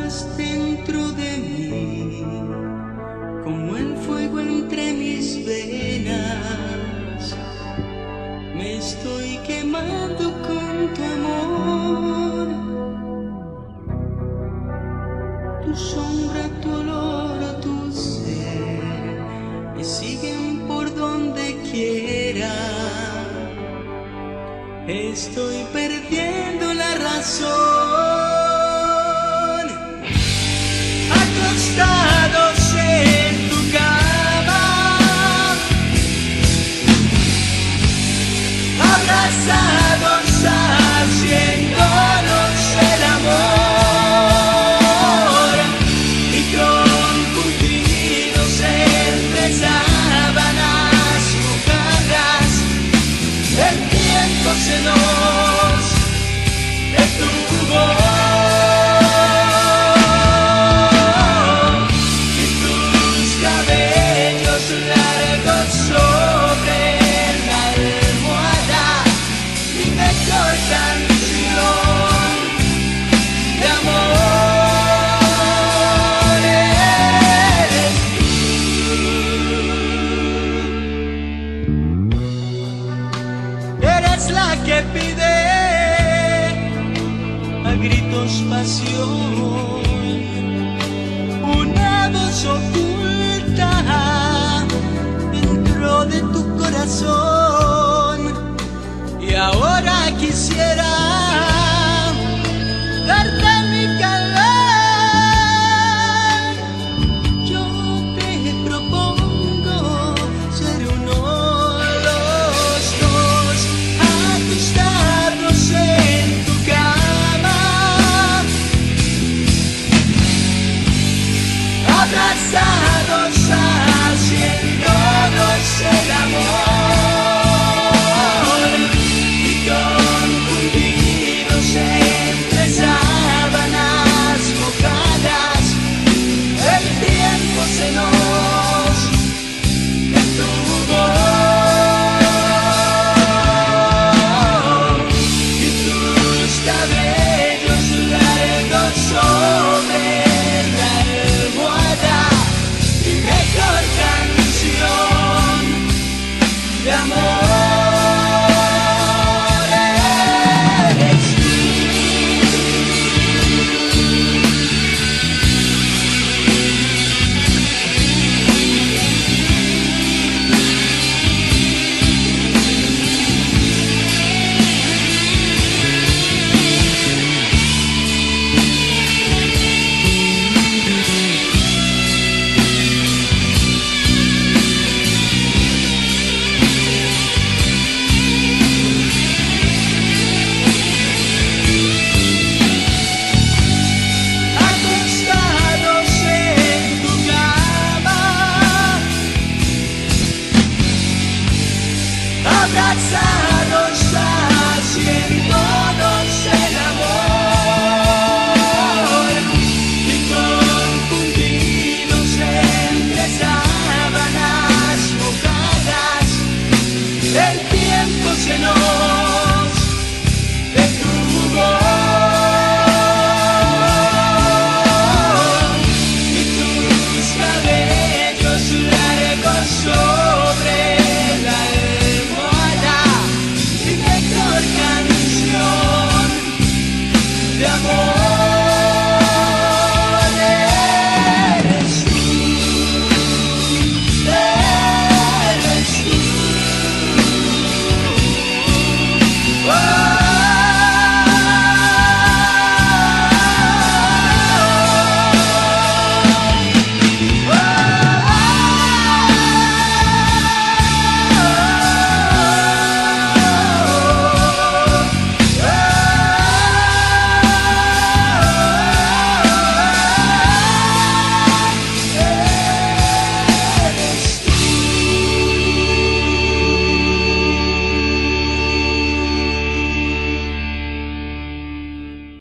estás dentro de mí, como el fuego entre mis venas. Me estoy quemando con tu amor. Tu sombra, tu olor, tu ser me siguen por donde quiera. Estoy perdiendo la razón. Acostados en tu cama, abrazados haciéndonos el amor, y confundidos entre sábanas mojadas. El tiempo se nos detuvo, y tus cabellos largos sobre la almohada, mi mejor canción de amor eres tú. Eres la que pide a gritos pasión